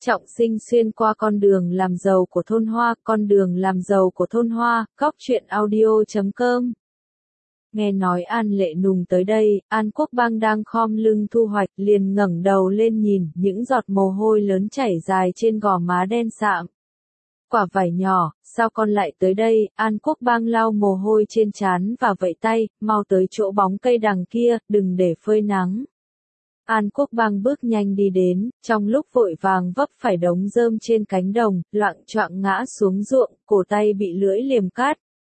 Trọng Sinh xuyên qua con đường làm giàu của thôn Hoa, con đường làm giàu của thôn Hoa, góc truyện audio.com. Nghe nói An Lệ Nùng tới đây, An Quốc Bang đang khom lưng thu hoạch, liền ngẩng đầu lên nhìn, những giọt mồ hôi lớn chảy dài trên gò má đen sạm. Quả vải nhỏ, sao con lại tới đây? An Quốc Bang lau mồ hôi trên trán và vẫy tay, mau tới chỗ bóng cây đằng kia, đừng để phơi nắng. An Quốc Bang bước nhanh đi đến, trong lúc vội vàng vấp phải đống rơm trên cánh đồng, loạng choạng ngã xuống ruộng, cổ tay bị lưỡi liềm cắt.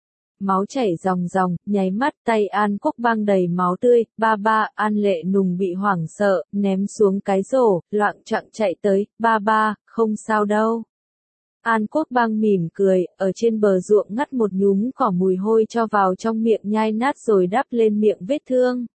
Máu chảy ròng ròng, nháy mắt tay An Quốc Bang đầy máu tươi, ba, An Lệ Nùng bị hoảng sợ, ném xuống cái rổ, loạng choạng chạy tới, ba, không sao đâu. An Quốc Bang mỉm cười, ở trên bờ ruộng ngắt một nhúm cỏ mùi hôi cho vào trong miệng nhai nát rồi đắp lên miệng vết thương.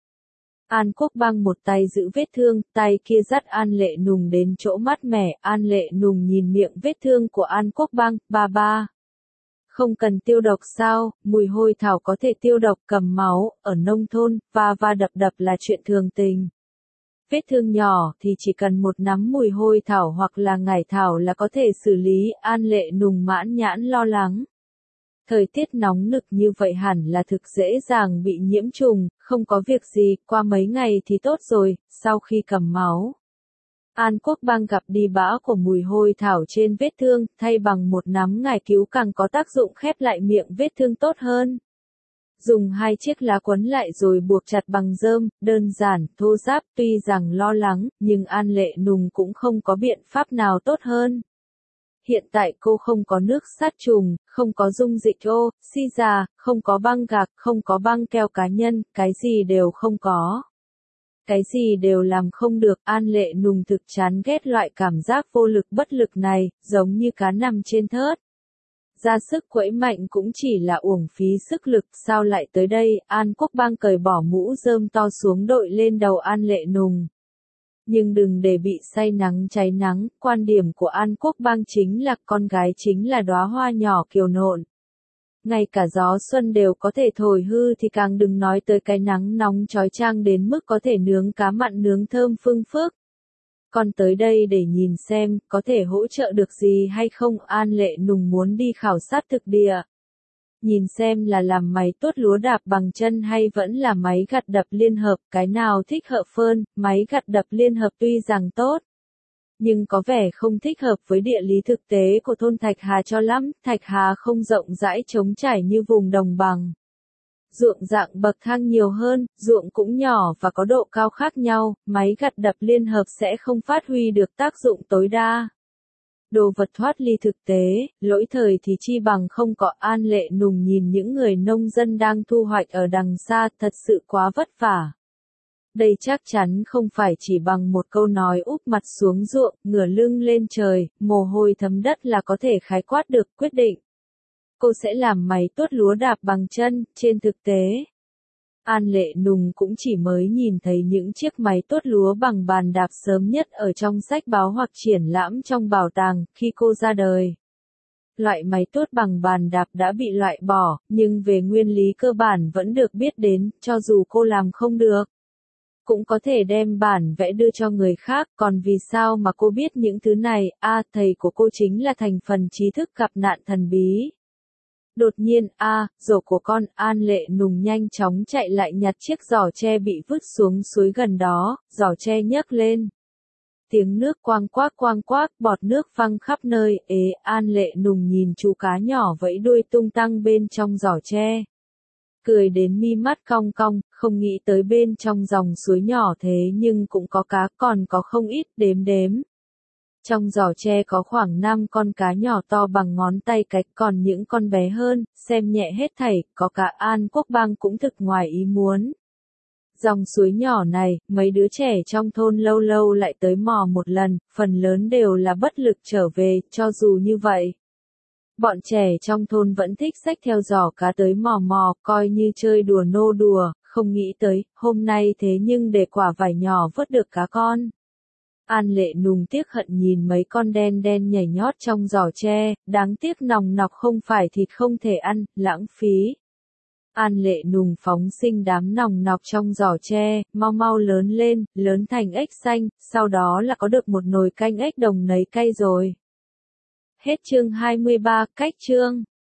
An Quốc Bang một tay giữ vết thương, tay kia dắt An Lệ Nùng đến chỗ mát mẻ. An Lệ Nùng nhìn miệng vết thương của An Quốc Bang, ba. Không cần tiêu độc sao, mùi hôi thảo có thể tiêu độc cầm máu, ở nông thôn, va đập là chuyện thường tình. Vết thương nhỏ thì chỉ cần một nắm mùi hôi thảo hoặc là ngải thảo là có thể xử lý. An Lệ Nùng mãn nhãn lo lắng. Thời tiết nóng nực như vậy hẳn là thực dễ dàng bị nhiễm trùng, không có việc gì, qua mấy ngày thì tốt rồi. Sau khi cầm máu, An Quốc Bang gặp đi bã của mùi hôi thảo trên vết thương, thay bằng một nắm ngải cứu càng có tác dụng khép lại miệng vết thương tốt hơn. Dùng 2 chiếc lá quấn lại rồi buộc chặt bằng rơm, đơn giản, thô ráp, tuy rằng lo lắng, nhưng An Lệ Nùng cũng không có biện pháp nào tốt hơn. Hiện tại cô không có nước sát trùng, không có dung dịch oxy già, không có băng gạc, không có băng keo cá nhân, cái gì đều không có. Cái gì đều làm không được. An Lệ Nùng thực chán ghét loại cảm giác vô lực bất lực này, giống như cá nằm trên thớt. Ra sức quẫy mạnh cũng chỉ là uổng phí sức lực, sao lại tới đây? An Quốc Bang cởi bỏ mũ rơm to xuống đội lên đầu An Lệ Nùng. Nhưng đừng để bị say nắng cháy nắng, quan điểm của An Quốc Bang chính là con gái chính là đóa hoa nhỏ kiều nộn. Ngay cả gió xuân đều có thể thổi hư thì càng đừng nói tới cái nắng nóng chói chang đến mức có thể nướng cá mặn nướng thơm phưng phức. Con tới đây để nhìn xem, có thể hỗ trợ được gì hay không? An Lệ Nùng muốn đi khảo sát thực địa. Nhìn xem là làm máy tuốt lúa đạp bằng chân hay vẫn là máy gặt đập liên hợp, cái nào thích hợp hơn. Máy gặt đập liên hợp tuy rằng tốt, nhưng có vẻ không thích hợp với địa lý thực tế của thôn Thạch Hà cho lắm. Thạch Hà không rộng rãi trống trải như vùng đồng bằng. Ruộng dạng bậc thang nhiều hơn, ruộng cũng nhỏ và có độ cao khác nhau, máy gặt đập liên hợp sẽ không phát huy được tác dụng tối đa. Đồ vật thoát ly thực tế, lỗi thời thì chi bằng không có. An Lệ Nùng nhìn những người nông dân đang thu hoạch ở đằng xa, thật sự quá vất vả. Đây chắc chắn không phải chỉ bằng một câu nói úp mặt xuống ruộng, ngửa lưng lên trời, mồ hôi thấm đất là có thể khái quát được quyết định. Cô sẽ làm máy tuốt lúa đạp bằng chân. Trên thực tế, An Lệ Nùng cũng chỉ mới nhìn thấy những chiếc máy tuốt lúa bằng bàn đạp sớm nhất ở trong sách báo hoặc triển lãm trong bảo tàng khi cô ra đời. Loại máy tuốt bằng bàn đạp đã bị loại bỏ, nhưng về nguyên lý cơ bản vẫn được biết đến, cho dù cô làm không được, cũng có thể đem bản vẽ đưa cho người khác. Còn vì sao mà cô biết những thứ này? Thầy của cô chính là thành phần trí thức gặp nạn thần bí. Đột nhiên, rổ của con. An Lệ Nùng nhanh chóng chạy lại nhặt chiếc giỏ tre bị vứt xuống suối gần đó, giỏ tre nhấc lên. Tiếng nước quang quác, bọt nước văng khắp nơi. An Lệ Nùng nhìn chú cá nhỏ vẫy đuôi tung tăng bên trong giỏ tre. Cười đến mi mắt cong cong, không nghĩ tới bên trong dòng suối nhỏ thế nhưng cũng có cá, còn có không ít, đếm. Trong giỏ tre có khoảng 5 con cá nhỏ to bằng ngón tay cái, còn những con bé hơn, xem nhẹ hết thảy, có cả. An Quốc Bang cũng thực ngoài ý muốn. Dòng suối nhỏ này, mấy đứa trẻ trong thôn lâu lâu lại tới mò một lần, phần lớn đều là bất lực trở về. Cho dù như vậy, bọn trẻ trong thôn vẫn thích xách theo giỏ cá tới mò, coi như chơi đùa nô đùa. Không nghĩ tới, hôm nay thế nhưng để quả vải nhỏ vớt được cá con. An Lệ Nùng tiếc hận nhìn mấy con đen nhảy nhót trong giỏ tre, đáng tiếc nòng nọc không phải thịt không thể ăn, lãng phí. An Lệ Nùng phóng sinh đám nòng nọc trong giỏ tre, mau mau lớn lên, lớn thành ếch xanh, sau đó là có được một nồi canh ếch đồng nấy cay rồi. Hết chương 23, cách chương.